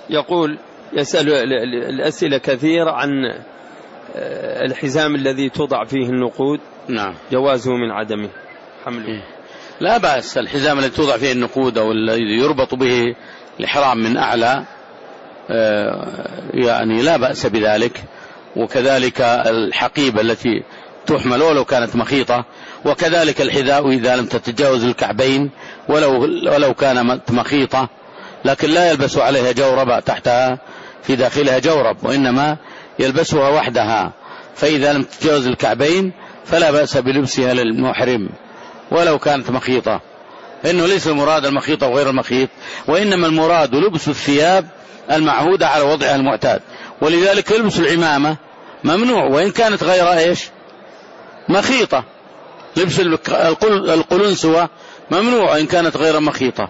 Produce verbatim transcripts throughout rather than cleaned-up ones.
يقول يسأل الأسئلة كثير عن الحزام الذي توضع فيه النقود. نعم. جوازه من عدمه حمله. لا بأس. الحزام الذي توضع فيه النقود أو الذي يربط به الإحرام من أعلى يعني لا بأس بذلك، وكذلك الحقيبة التي تحمل ولو كانت مخيطة، وكذلك الحذاء إذا لم تتجاوز الكعبين ولو, ولو كانت مخيطة، لكن لا يلبس عليها جورب تحتها في داخلها جورب، وإنما يلبسها وحدها، فإذا لم تتجاوز الكعبين فلا بأس بلبسها للمحرم ولو كانت مخيطة، إنه ليس المراد المخيطة وغير المخيط، وإنما المراد لبس الثياب المعهودة على وضعها المعتاد، ولذلك يلبس العمامة ممنوع وإن كانت غير إيش مخيطة، لبس القلنسوة ممنوع إن كانت غير مخيطة.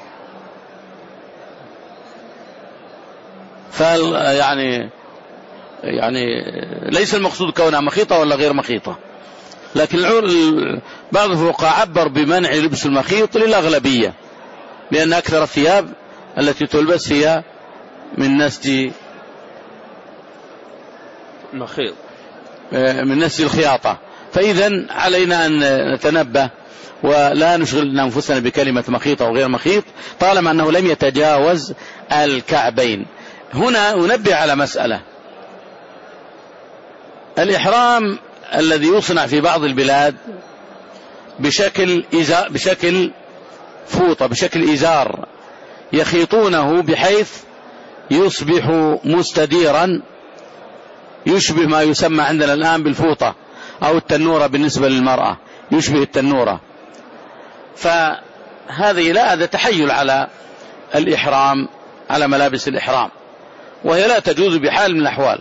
فال يعني يعني ليس المقصود كونها مخيطة ولا غير مخيطة، لكن بعض الفقهاء عبر بمنع لبس المخيط للأغلبية، لأن أكثر الثياب التي تلبس هي من نسج المخيط من نسج الخياطة، فإذا علينا أن نتنبه ولا نشغل أنفسنا بكلمة مخيط أو غير مخيط طالما أنه لم يتجاوز الكعبين. هنا أنبه على مسألة، الإحرام الذي يصنع في بعض البلاد بشكل إزار، بشكل فوطة، بشكل إزار، يخيطونه بحيث يصبح مستديرا يشبه ما يسمى عندنا الآن بالفوطة أو التنورة بالنسبة للمرأة، يشبه التنورة، فهذه لا هذا تحيل على الإحرام، على ملابس الإحرام، وهي لا تجوز بحال من الأحوال.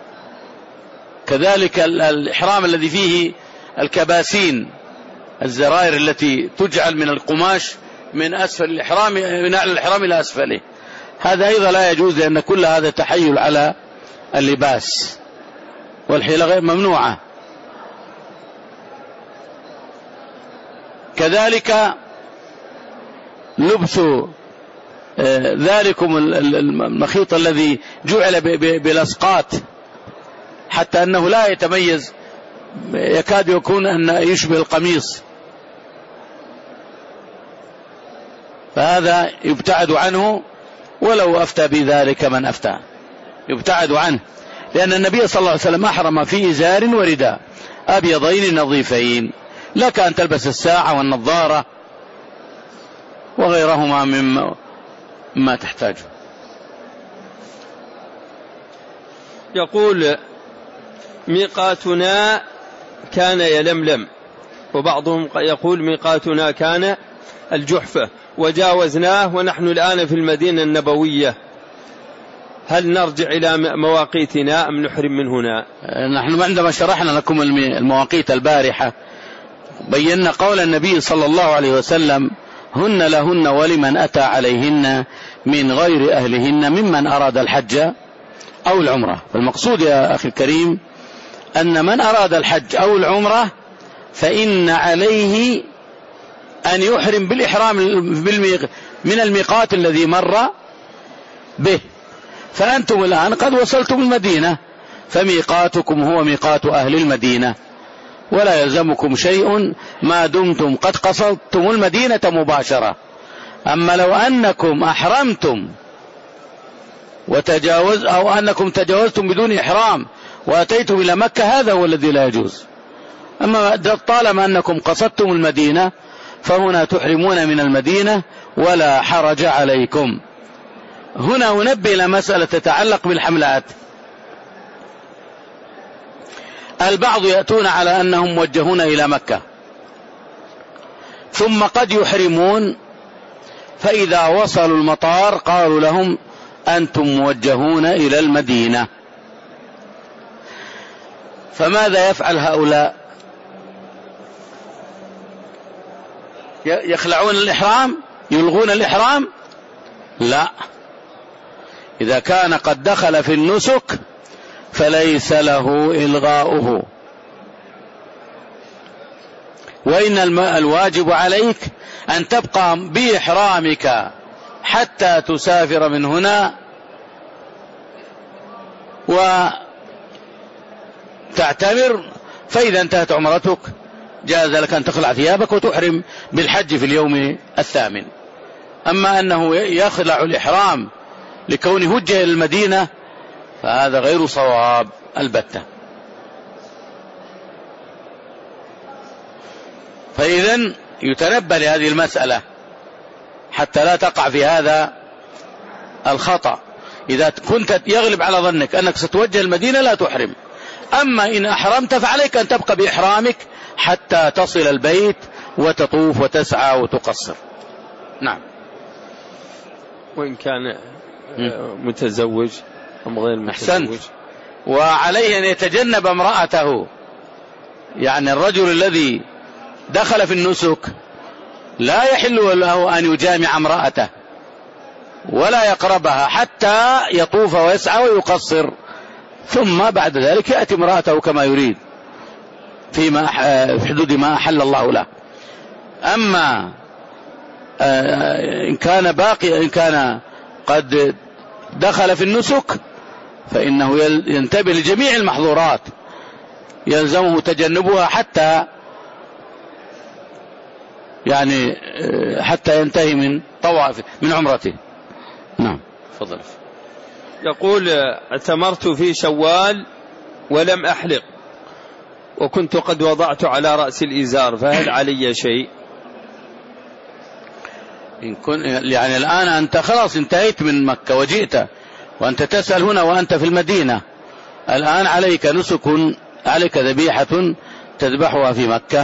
كذلك الإحرام الذي فيه الكباسين، الزرائر التي تجعل من القماش من أسفل الإحرام، من أعلى الإحرام إلى أسفله، هذا أيضا لا يجوز، لأن كل هذا تحيل على اللباس، والحيلة غير ممنوعة. كذلك لبس ذلكم المخيط الذي جعل بلصقات حتى أنه لا يتميز، يكاد يكون أن يشبه القميص، فهذا يبتعد عنه، ولو أفتى بذلك من أفتى يبتعد عنه، لأن النبي صلى الله عليه وسلم أحرم في إزار ورداء أبيضين نظيفين، لك أن تلبس الساعة والنظارة وغيرهما مما ما تحتاجه. يقول ميقاتنا كان يلملم، وبعضهم يقول ميقاتنا كان الجحفة، وجاوزناه ونحن الآن في المدينة النبوية، هل نرجع إلى مواقيتنا أم نحرم من هنا؟ نحن عندما شرحنا لكم المواقيت البارحة بينا قول النبي صلى الله عليه وسلم هن لهن ولمن أتى عليهن من غير أهلهن ممن أراد الحج أو العمرة. والمقصود يا أخي الكريم أن من أراد الحج أو العمرة فإن عليه أن يحرم بالإحرام من الميقات الذي مر به، فأنتم الآن قد وصلتم المدينة، فميقاتكم هو ميقات أهل المدينة، ولا يلزمكم شيء ما دمتم قد قصدتم المدينة مباشرة. أما لو أنكم أحرمتم وتجاوز أو أنكم تجاوزتم بدون إحرام وأتيتم إلى مكة، هذا هو الذي لا يجوز. أما طالما أنكم قصدتم المدينة فهنا تحرمون من المدينة ولا حرج عليكم. هنا أنبه إلى مسألة تتعلق بالحملات. البعض يأتون على أنهم موجهون إلى مكة، ثم قد يحرمون، فإذا وصلوا المطار قالوا لهم أنتم موجهون إلى المدينة، فماذا يفعل هؤلاء؟ يخلعون الإحرام؟ يلغون الإحرام؟ لا، إذا كان قد دخل في النسك فليس له إلغاؤه، وإن الواجب عليك أن تبقى بإحرامك حتى تسافر من هنا وتعتمر، فإذا انتهت عمرتك جاز لك أن تخلع ثيابك وتحرم بالحج في اليوم الثامن. أما أنه يخلع الإحرام لكونه وجه إلى المدينة فهذا غير صواب البتة. فإذا يتنبه لهذه المسألة حتى لا تقع في هذا الخطأ. إذا كنت يغلب على ظنك أنك ستوجه المدينة لا تحرم، أما إن أحرمت فعليك أن تبقى بإحرامك حتى تصل البيت وتطوف وتسعى وتقصر. نعم. وإن كان متزوج أم غير متزوج. أحسنت. وعليه أن يتجنب امرأته، يعني الرجل الذي دخل في النسك لا يحل له أن يجامع امرأته ولا يقربها حتى يطوف ويسعى ويقصر، ثم بعد ذلك يأتي امرأته كما يريد فيما في حدود ما أحل الله له. أما إن كان باقي إن كان قد دخل في النسك فإنه ينتبه لجميع المحظورات يلزمه تجنبها حتى يعني حتى ينتهي من طواف من عمرته. نعم. تفضل. يقول اعتمرت في شوال ولم أحلق وكنت قد وضعت على رأس الإزار، فهل علي شيء؟ إن كن يعني الآن أنت خلاص انتهيت من مكة وجئت وأنت تسأل هنا وأنت في المدينة، الآن عليك نسك، عليك ذبيحة تذبحها في مكة،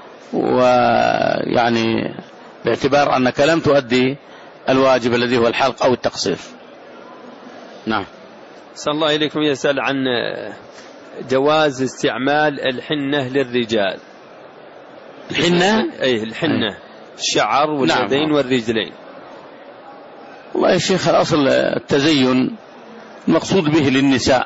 ويعني باعتبار أنك لم تؤدي الواجب الذي هو الحلق أو التقصير. نعم. صلى الله إليكم. يسأل عن جواز استعمال الحنة للرجال. الحنة؟ أي الحنة، الشعر واليدين نعم. والرجلين. والله يا شيخ الأصل التزين المقصود به للنساء،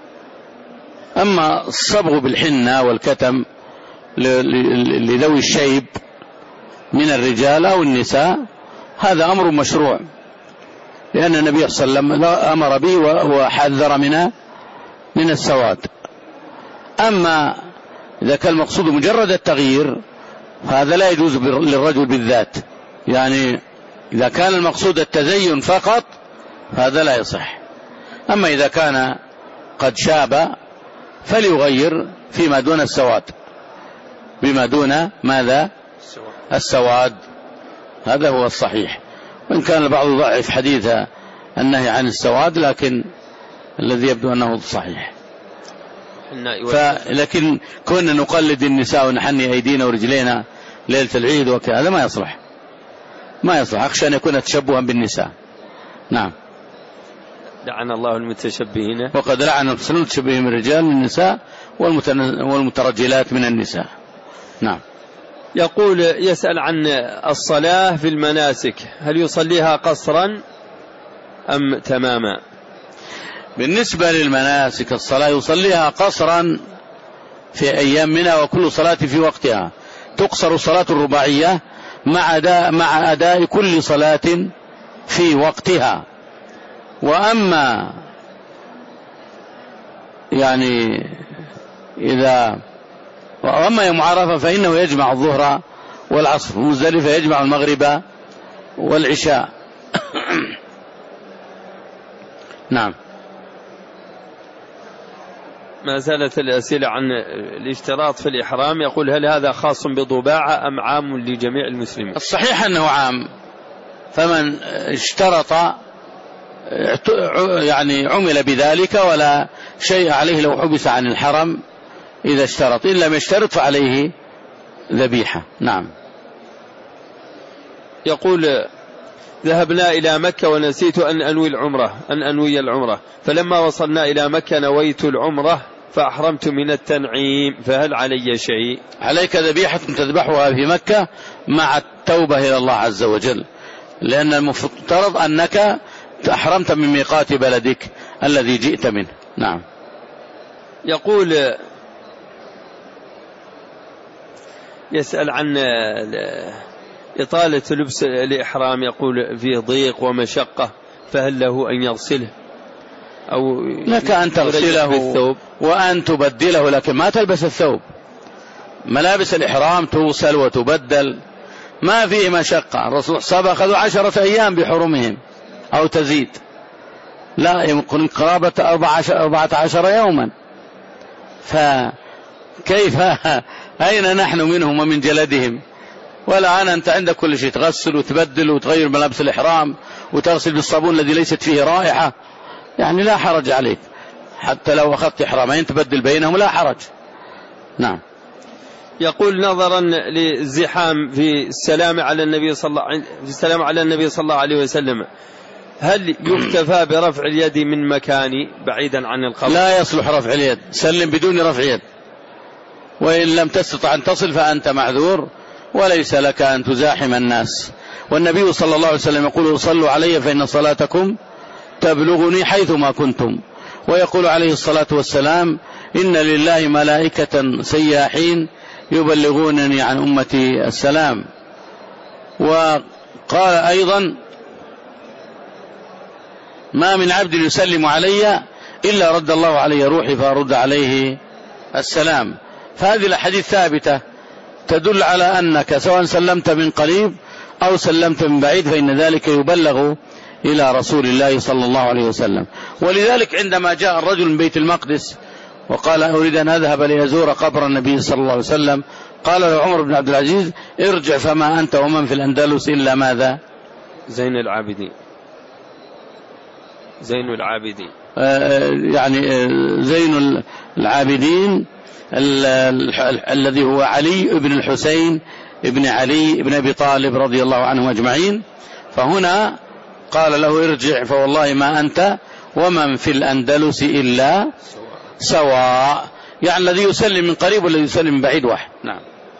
أما الصبغ بالحنة والكتم لذوي الشيب من الرجال أو النساء هذا أمر مشروع، لأن النبي صلى الله عليه وسلم أمر به وحذر منه من السواد. أما إذا كان المقصود مجرد التغيير هذا لا يجوز للرجل بالذات، يعني إذا كان المقصود التزين فقط هذا لا يصح. أما إذا كان قد شاب فليغير فيما دون السواد، بما دون ماذا؟ السواد، هذا هو الصحيح. وإن كان البعض ضعف حديث النهي عن السواد، لكن الذي يبدو أنه صحيح. لكن كنا نقلد النساء ونحني أيدينا ورجلينا ليلة العيد وكذا ما يصلح، ما يصلح، أخشى أن يكون تشبها بالنساء. نعم. لعن الله المتشبهين، وقد لعن المتشبهين من الرجال من النساء والمترجلات من النساء. نعم. يقول يسأل عن الصلاة في المناسك، هل يصليها قصرا أم تماما؟ بالنسبة للمناسك الصلاة يصليها قصرا في أيام منها، وكل صلاة في وقتها. تقصر الصلاة الرباعية مع أداء, مع أداء كل صلاة في وقتها. وأما يعني إذا وأما يوم عرفة فإنه يجمع الظهر والعصر، ومزدلفة يجمع المغرب والعشاء. نعم. ما زالت الأسئلة عن الاشتراط في الإحرام. يقول هل هذا خاص بضباعة أم عام لجميع المسلمين؟ الصحيح أنه عام، فمن اشترط يعني عمل بذلك ولا شيء عليه لو حبس عن الحرم إذا اشترط، إن لم يشترط فعليه ذبيحة. نعم. يقول ذهبنا إلى مكة ونسيت أن أنوي العمرة أن أنوي العمرة فلما وصلنا إلى مكة نويت العمرة فأحرمت من التنعيم، فهل علي شيء؟ عليك ذبيحة تذبحها في مكة مع التوبة إلى الله عز وجل، لأن المفترض أنك أحرمت من ميقات بلدك الذي جئت منه. نعم. يقول يسأل عن إطالة لبس الإحرام، يقول فيه ضيق ومشقة، فهل له أن يغسله؟ أو لك أن تغسله وأن تبدله، لكن ما تلبس الثوب. ملابس الإحرام توصل وتبدل، ما فيه مشقة. الرسول صلى أخذوا عشرة أيام بحرمهم أو تزيد، لا يمكن قرابة أربعة عشر يوما. فكيف أين نحن منهم ومن جلدهم؟ ولا أنا أنت عندك كل شيء، تغسل وتبدل وتغير ملابس الإحرام وتغسل بالصابون الذي ليست فيه رائحة، يعني لا حرج عليك. حتى لو أخذت إحرامين تبدل بينهم لا حرج. نعم. يقول نظرا للزحام في السلام على النبي صلى الله في السلام على النبي صلى الله عليه وسلم، هل يكتفى برفع اليد من مكاني بعيدا عن القبر؟ لا يصلح رفع اليد، سلم بدون رفع يد، وإن لم تستطع أن تصل فأنت معذور وليس لك أن تزاحم الناس. والنبي صلى الله عليه وسلم يقول صلوا علي فإن صلاتكم تبلغني حيثما كنتم. ويقول عليه الصلاة والسلام إن لله ملائكة سياحين يبلغونني عن أمتي السلام. وقال أيضا ما من عبد يسلم علي إلا رد الله علي روحي فأرد عليه السلام. فهذه الحديث ثابتة تدل على أنك سواء سلمت من قريب أو سلمت من بعيد فإن ذلك يبلغ إلى رسول الله صلى الله عليه وسلم. ولذلك عندما جاء الرجل من بيت المقدس وقال أريد أن أذهب لأزور قبر النبي صلى الله عليه وسلم، قال له عمر بن عبد العزيز ارجع فما أنت ومن في الأندلس إلا ماذا؟ زين العابدين. زين العابدين آه يعني زين العابدين الذي هو علي بن الحسين ابن علي بن أبي طالب رضي الله عنهم أجمعين. فهنا قال له ارجع فوالله ما أنت ومن في الأندلس إلا سواء، يعني الذي يسلم من قريب والذي يسلم من بعيد واحد. نعم.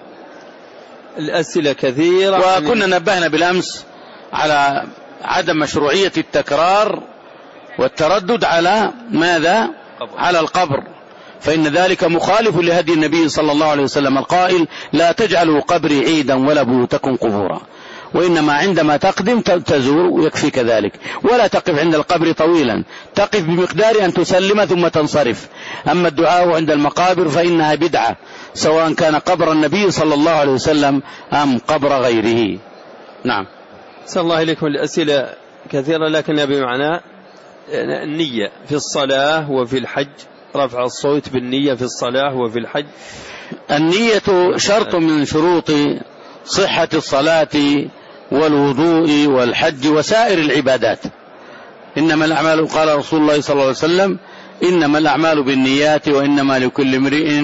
الأسئلة كثيرة، وكنا نبهنا بالأمس على عدم مشروعية التكرار والتردد على ماذا؟ قبر. على القبر، فإن ذلك مخالف لهدي النبي صلى الله عليه وسلم القائل لا تجعلوا قبري عيدا ولا بيوتكم قبورا. وإنما عندما تقدم تزور ويكفيك ذلك، ولا تقف عند القبر طويلا، تقف بمقدار أن تسلم ثم تنصرف. أما الدعاء عند المقابر فإنها بدعة سواء كان قبر النبي صلى الله عليه وسلم أم قبر غيره. نعم. صلى الله عليكم. الأسئلة كثيرة لكن بمعنى النية في الصلاة وفي الحج، رفع الصوت بالنية في الصلاة وفي الحج. النية شرط من شروط صحة الصلاة والوضوء والحج وسائر العبادات. إنما الأعمال، قال رسول الله صلى الله عليه وسلم إنما الأعمال بالنيات وإنما لكل امرئ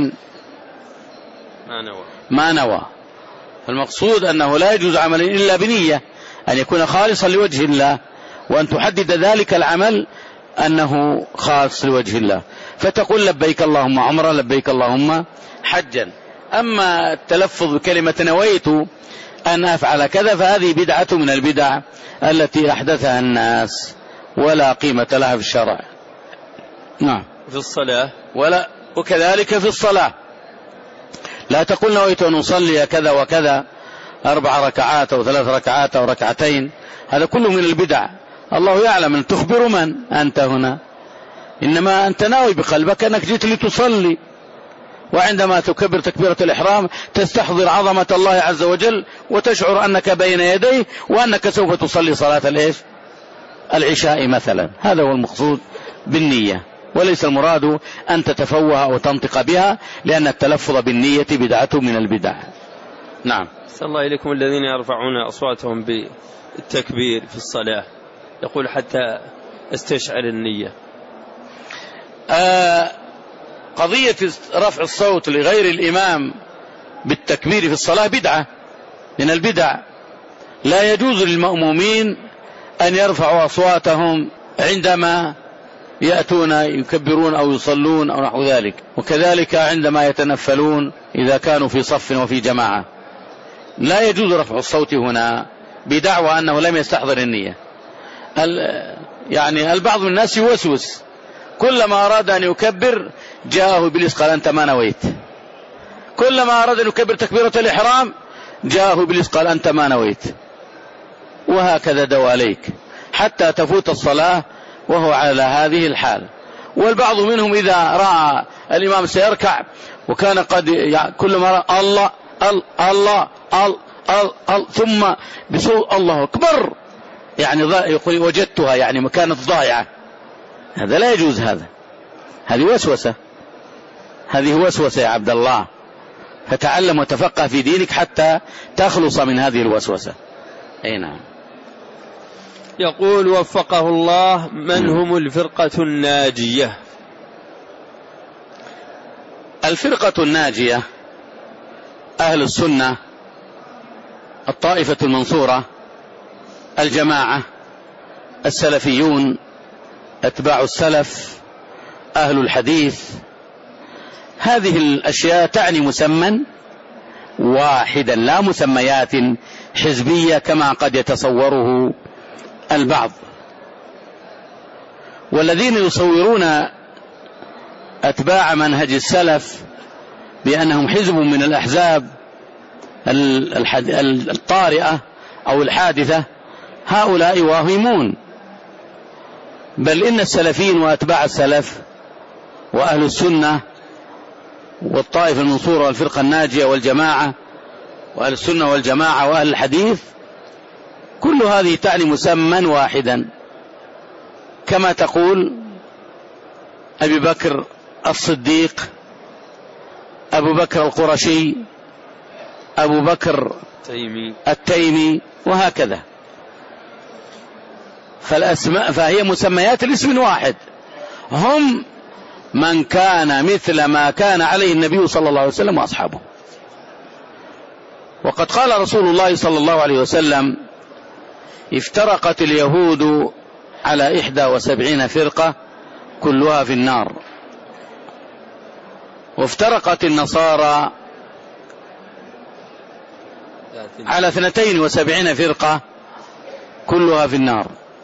ما نوى. ما نوى. فالمقصود أنه لا يجوز عمل إلا بنية، أن يكون خالصا لوجه الله، وأن تحدد ذلك العمل أنه خاص لوجه الله، فتقول لبيك اللهم عمرا لبيك اللهم حجا. أما التلفظ بكلمة نويت أن أفعل كذا فهذه بدعة من البدع التي أحدثها الناس ولا قيمة لها في الشرع. نعم. في الصلاة ولا وكذلك في الصلاة لا تقول نويت أن أصلي كذا وكذا أربع ركعات أو ثلاث ركعات أو ركعتين، هذا كله من البدع. الله يعلم أن تخبر من أنت هنا، إنما أنت ناوي بقلبك أنك جئت لتصلي، وعندما تكبر تكبيرة الإحرام تستحضر عظمة الله عز وجل وتشعر أنك بين يديه وأنك سوف تصلي صلاة الإيش؟ العشاء مثلا. هذا هو المقصود بالنية، وليس المراد أن تتفوه أو تنطق بها، لأن التلفظ بالنية بدعة من البدع. نعم. صلى الله عليكم. الذين يرفعون أصواتهم بالتكبير في الصلاة، يقول حتى استشعر النية. آه قضية رفع الصوت لغير الإمام بالتكبير في الصلاة بدعة من البدع. لا يجوز للمأمومين أن يرفعوا أصواتهم عندما يأتون يكبرون أو يصلون أو نحو ذلك، وكذلك عندما يتنفلون إذا كانوا في صف وفي جماعة. لا يجوز رفع الصوت هنا بدعوى أنه لم يستحضر النية. يعني البعض من الناس يوسوس، كلما أراد أن يكبر جاءه إبليس قال أنت ما نويت، كلما أراد أن يكبر تكبيرة الإحرام جاءه إبليس قال أنت ما نويت، وهكذا دواليك حتى تفوت الصلاة وهو على هذه الحال. والبعض منهم إذا رأى الإمام سيركع وكان قد يعني كل ما رأى الله الله الله الله ثم بصوت الله أكبر يعني يقول وجدتها يعني كانت ضائعة، هذا لا يجوز. هذا هذه وسوسة، هذه وسوسة يا عبد الله، فتعلم وتفقه في دينك حتى تخلص من هذه الوسوسة. أي نعم. يقول وفقه الله: من هم الفرقة الناجية؟ الفرقة الناجية أهل السنة، الطائفة المنصورة، الجماعة، السلفيون، أتباع السلف، أهل الحديث. هذه الأشياء تعني مسمى واحدا لا مسميات حزبية كما قد يتصوره البعض. والذين يصورون أتباع منهج السلف بأنهم حزب من الأحزاب الطارئة أو الحادثة، هؤلاء واهمون. بل إن السلفيين وأتباع السلف وأهل السنة والطائفة المنصورة والفرقة الناجية والجماعة وأهل السنة والجماعة وأهل الحديث، كل هذه تعني مسمى واحدا، كما تقول أبي بكر الصديق، أبو بكر القرشي، أبو بكر التيمي, التيمي وهكذا. فالأسماء فهي مسميات الاسم واحد، هم من كان مثل ما كان عليه النبي صلى الله عليه وسلم وأصحابه. وقد قال رسول الله صلى الله عليه وسلم: افترقت اليهود على إحدى وسبعين فرقة كلها في النار، وافترقت النصارى على اثنتين وسبعين فرقة كلها في النار.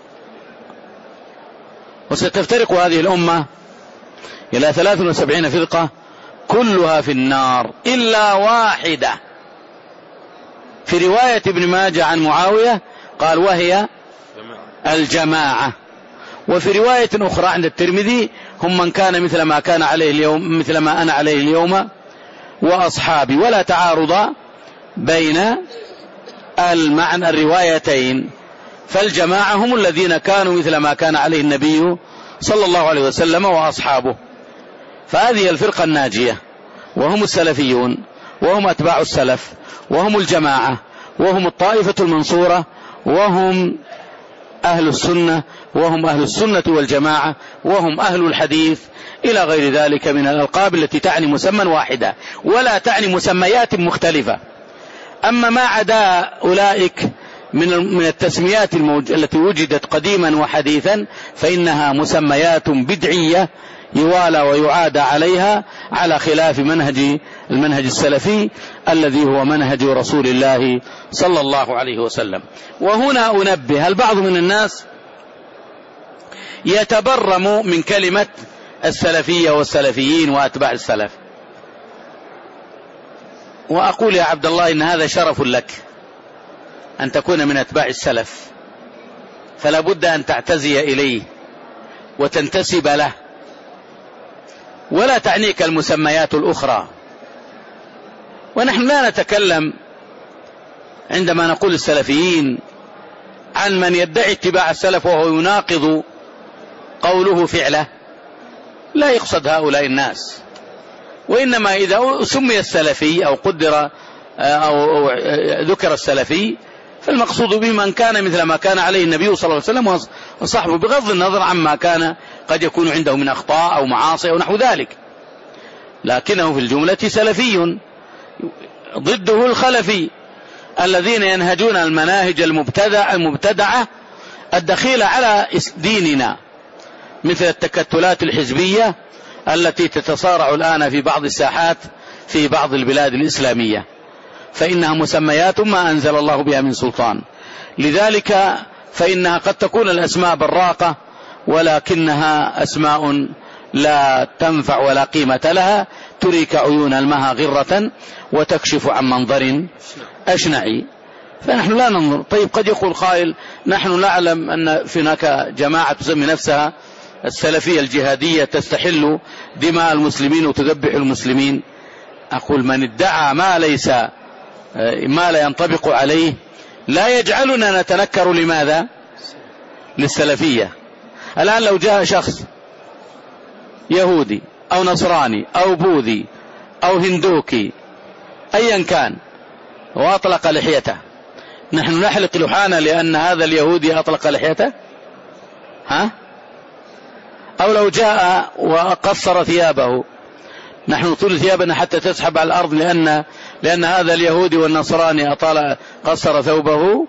وستفترق هذه الأمة إلى ثلاث وسبعين فرقة كلها في النار إلا واحدة. في رواية ابن ماجه عن معاوية قال: وهي الجماعة. وفي رواية أخرى عند الترمذي: هم من كان مثل ما كان عليه اليوم مثل ما أنا عليه اليوم وأصحابي. ولا تعارض بين المعنى الروايتين، فالجماعة هم الذين كانوا مثل ما كان عليه النبي صلى الله عليه وسلم وأصحابه. فهذه الفرقة الناجية، وهم السلفيون، وهم أتباع السلف، وهم الجماعة، وهم الطائفة المنصورة، وهم أهل السنة، وهم أهل السنة والجماعة، وهم أهل الحديث، إلى غير ذلك من الألقاب التي تعني مسمى واحدة ولا تعني مسميات مختلفة. أما ما عدا أولئك من من التسميات التي وجدت قديما وحديثا فإنها مسميات بدعية يوالى ويعاد عليها، على خلاف منهج المنهج السلفي الذي هو منهج رسول الله صلى الله عليه وسلم. وهنا أنبه: البعض من الناس يتبرم من كلمة السلفية والسلفيين وأتباع السلف، وأقول يا عبد الله إن هذا شرف لك أن تكون من أتباع السلف، فلا بد أن تعتزي إليه وتنتسب له، ولا تعنيك المسميات الأخرى. ونحن لا نتكلم عندما نقول السلفيين عن من يدعي اتباع السلف وهو يناقض قوله فعله، لا يقصد هؤلاء الناس. وإنما إذا سمي السلفي أو قدر أو ذكر السلفي فالمقصود به من كان مثل ما كان عليه النبي صلى الله عليه وسلم وصحبه، بغض النظر عما كان قد يكون عنده من أخطاء أو معاصي أو نحو ذلك، لكنه في الجملة سلفي. ضده الخلفي الذين ينهجون المناهج المبتدع المبتدعة الدخيلة على ديننا، مثل التكتلات الحزبية التي تتصارع الآن في بعض الساحات في بعض البلاد الإسلامية، فإنها مسميات ما أنزل الله بها من سلطان. لذلك فإنها قد تكون الأسماء براقة، ولكنها أسماء لا تنفع ولا قيمة لها، تريك عيون المها غرة وتكشف عن منظر أشنعي. فنحن لا ننظر. طيب قد يقول قائل نحن نعلم أن هناك جماعة تسمي نفسها السلفية الجهادية تستحل دماء المسلمين وتذبح المسلمين. أقول من ادعى ما ليس ما لا ينطبق عليه لا يجعلنا نتنكر. لماذا؟ للسلفية. الآن لو جاء شخص يهودي أو نصراني أو بوذي أو هندوكي أيا كان وأطلق لحيته، نحن نحلق لحانا لأن هذا اليهودي أطلق لحيته؟ ها؟ أو لو جاء وقصر ثيابه نحن نطول ثيابنا حتى تسحب على الأرض لأن لأن هذا اليهودي والنصراني أطال قصر ثوبه؟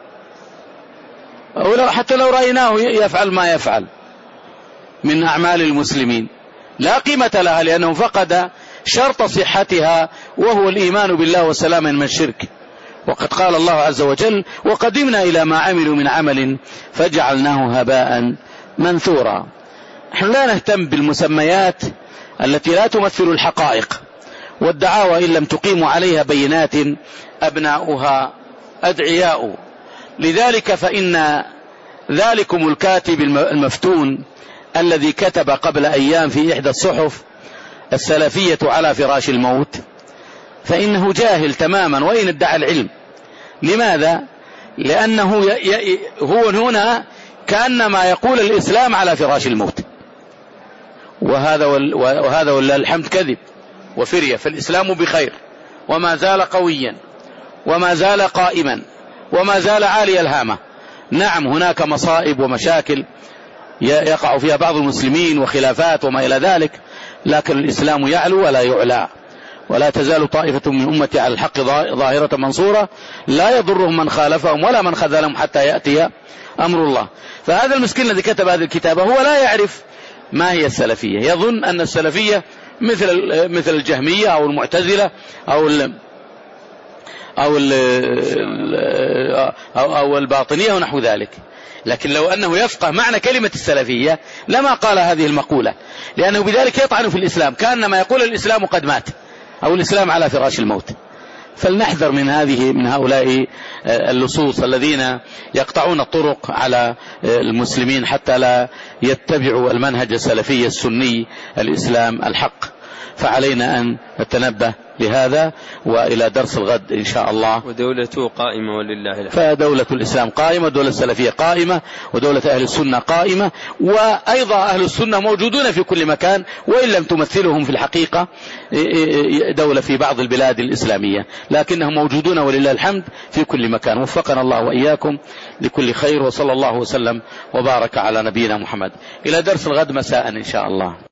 أو حتى لو رأيناه يفعل ما يفعل من أعمال المسلمين لا قيمة لها، لأنه فقد شرط صحتها وهو الإيمان بالله والسلام من الشرك. وقد قال الله عز وجل وقدمنا إلى ما عملوا من عمل فجعلناه هباء منثورا. نحن لا نهتم بالمسميات التي لا تمثل الحقائق، والدعاوى إن لم تقيموا عليها بينات أبناؤها أدعياء. لذلك فإن ذلكم الكاتب المفتون الذي كتب قبل أيام في إحدى الصحف السلفية على فراش الموت فإنه جاهل تماما وإن ادعى العلم. لماذا؟ لأنه هو هنا كأنما يقول الإسلام على فراش الموت، وهذا وهذا ولله الحمد كذب وفرية. فالإسلام بخير وما زال قويا وما زال قائما وما زال عالي الهامة. نعم هناك مصائب ومشاكل يقع فيها بعض المسلمين وخلافات وما إلى ذلك، لكن الإسلام يعلو ولا يعلى، ولا تزال طائفة من أمتي على الحق ظاهرة منصورة لا يضرهم من خالفهم ولا من خذلهم حتى يأتي أمر الله. فهذا المسكين الذي كتب هذه الكتابة هو لا يعرف ما هي السلفية، يظن أن السلفية مثل مثل الجهمية أو المعتزلة أو ال أو ال أو, أو الباطنية ونحو ذلك. لكن لو أنه يفقه معنى كلمة السلفية لما قال هذه المقولة، لأنه بذلك يطعن في الإسلام، كأنما يقول الإسلام قد مات أو الإسلام على فراش الموت. فلنحذر من هذه من هؤلاء اللصوص الذين يقطعون الطرق على المسلمين حتى لا يتبعوا المنهج السلفي السني الإسلام الحق. فعلينا أن نتنبه لهذا، وإلى درس الغد إن شاء الله. ودولته قائمة ولله الحمد. فدولة الإسلام قائمة، ودولة السلفية قائمة، ودولة أهل السنة قائمة، وأيضا أهل السنة موجودون في كل مكان وإن لم تمثلهم في الحقيقة دولة في بعض البلاد الإسلامية، لكنهم موجودون ولله الحمد في كل مكان. وفقنا الله وإياكم لكل خير، وصلى الله وسلم وبارك على نبينا محمد. إلى درس الغد مساء إن شاء الله.